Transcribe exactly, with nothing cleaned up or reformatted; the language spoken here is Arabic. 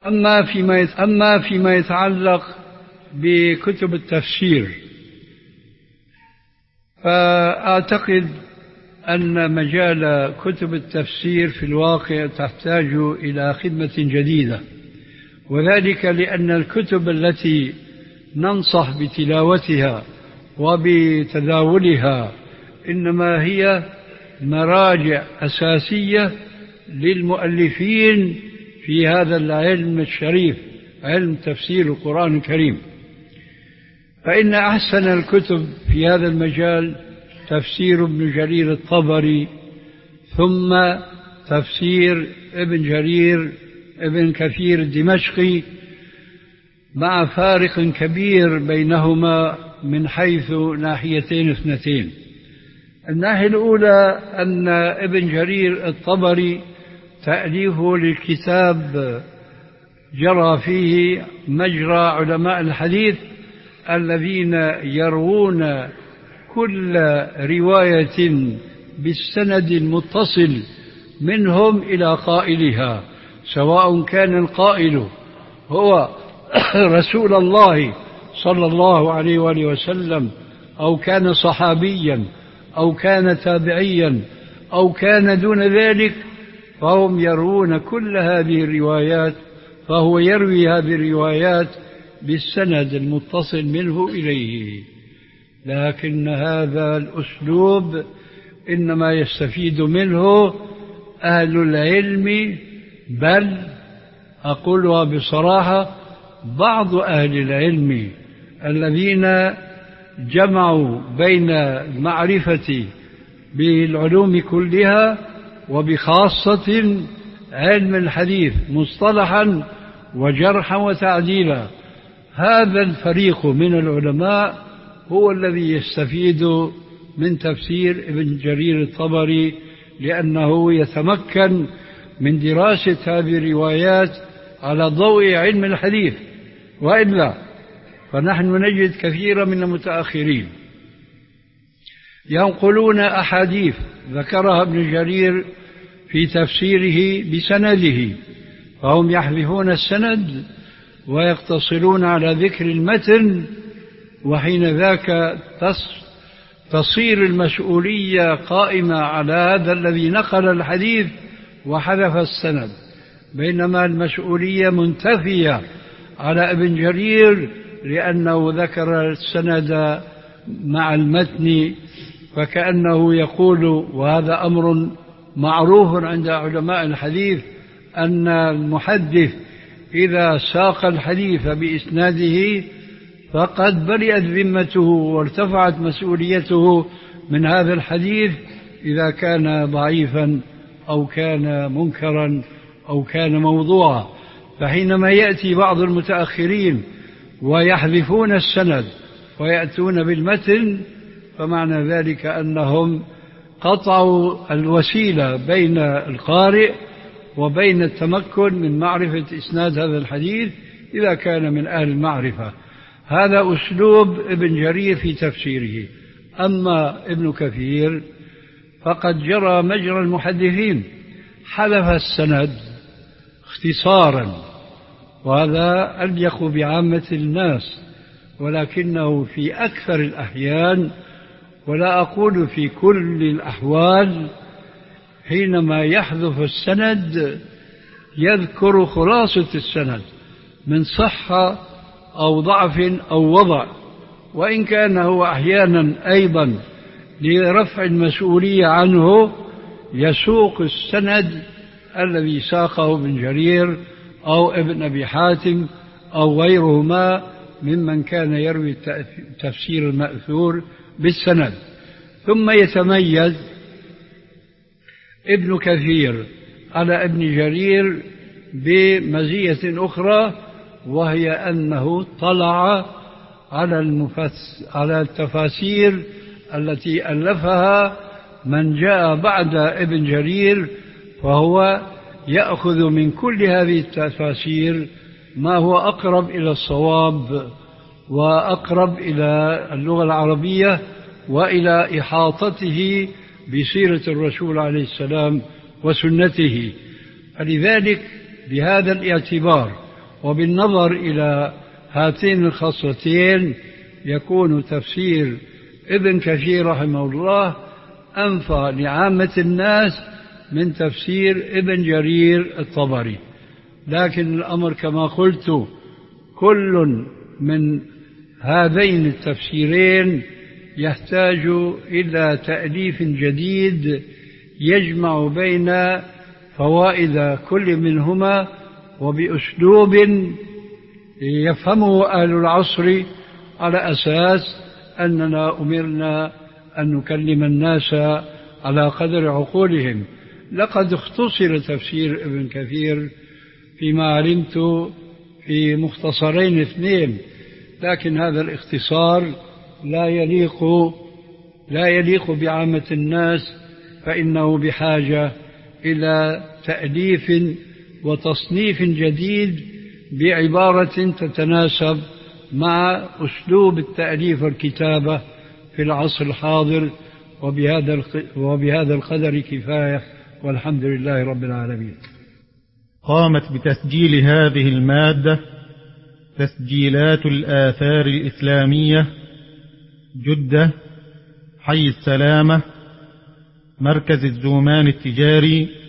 أما فيما أما فيما يتعلق بكتب التفسير، فأعتقد أن مجال كتب التفسير في الواقع تحتاج إلى خدمة جديدة، وذلك لأن الكتب التي ننصح بتلاوتها وبتداولها إنما هي مراجع أساسية للمؤلفين في هذا العلم الشريف، علم تفسير القرآن الكريم. فإن أحسن الكتب في هذا المجال تفسير ابن جرير الطبري، ثم تفسير ابن جرير ابن كثير الدمشقي، مع فارق كبير بينهما من حيث ناحيتين اثنتين. الناحية الأولى أن ابن جرير الطبري تأليفه للكتاب جرى فيه مجرى علماء الحديث الذين يروون كل رواية بالسند المتصل منهم إلى قائلها، سواء كان القائل هو رسول الله صلى الله عليه وآله وسلم، أو كان صحابيا، أو كان تابعيا، أو كان دون ذلك، فهم يروون كل هذه الروايات، فهو يروي هذه الروايات بالسند المتصل منه إليه. لكن هذا الأسلوب إنما يستفيد منه أهل العلم، بل أقولها بصراحة بعض أهل العلم الذين جمعوا بين المعرفة بالعلوم كلها وبخاصة علم الحديث مصطلحا وجرحا وتعديلا. هذا الفريق من العلماء هو الذي يستفيد من تفسير ابن جرير الطبري، لأنه يتمكن من دراسة هذه الروايات على ضوء علم الحديث. وإلا فنحن نجد كثيرا من المتأخرين ينقلون أحاديث ذكرها ابن جرير في تفسيره بسنده، فهم يحذفون السند ويقتصرون على ذكر المتن، وحين ذاك تصير المسؤولية قائمة على هذا الذي نقل الحديث وحذف السند، بينما المسؤولية منتفية على ابن جرير لأنه ذكر السند مع المتن. فكأنه يقول، وهذا أمر معروف عند علماء الحديث، أن المحدث إذا ساق الحديث بإسناده فقد برئت ذمته وارتفعت مسؤوليته من هذا الحديث إذا كان ضعيفا أو كان منكرا أو كان موضوعا. فحينما يأتي بعض المتأخرين ويحذفون السند ويأتون بالمتن، فمعنى ذلك أنهم قطعوا الوسيلة بين القارئ وبين التمكن من معرفة إسناد هذا الحديث إذا كان من أهل المعرفة. هذا أسلوب ابن جرير في تفسيره. أما ابن كثير فقد جرى مجرى المحدثين، حذف السند اختصارا، وهذا أليق بعامة الناس، ولكنه في أكثر الأحيان، ولا أقول في كل الأحوال، حينما يحذف السند يذكر خلاصة السند من صحة أو ضعف أو وضع، وإن كان هو أحيانا أيضا لرفع المسؤولية عنه يسوق السند الذي ساقه ابن جرير أو ابن أبي حاتم أو غيرهما ممن كان يروي التفسير المأثور بالسند. ثم يتميز ابن كثير على ابن جرير بمزية أخرى، وهي أنه طلع على, المفس على التفاسير التي ألفها من جاء بعد ابن جرير، فهو يأخذ من كل هذه التفاسير ما هو أقرب إلى الصواب وأقرب إلى اللغة العربية وإلى إحاطته بسيرة الرسول عليه السلام وسنته. فلذلك بهذا الاعتبار وبالنظر إلى هاتين الخصلتين يكون تفسير ابن كثير رحمه الله أنفع لعامة الناس من تفسير ابن جرير الطبري. لكن الأمر كما قلت كل من هذين التفسيرين يحتاج إلى تأليف جديد يجمع بين فوائد كل منهما وبأسلوب يفهمه أهل العصر، على أساس أننا أمرنا أن نكلم الناس على قدر عقولهم. لقد اختصر تفسير ابن كثير فيما علمت في مختصرين اثنين، لكن هذا الاختصار لا يليق لا يليق بعامة الناس، فإنه بحاجة إلى تأليف وتصنيف جديد بعبارة تتناسب مع أسلوب التأليف والكتابة في العصر الحاضر. وبهذا وبهذا القدر كفاية، والحمد لله رب العالمين. قامت بتسجيل هذه المادة تسجيلات الآثار الإسلامية، جدة، حي السلامة، مركز الزومان التجاري،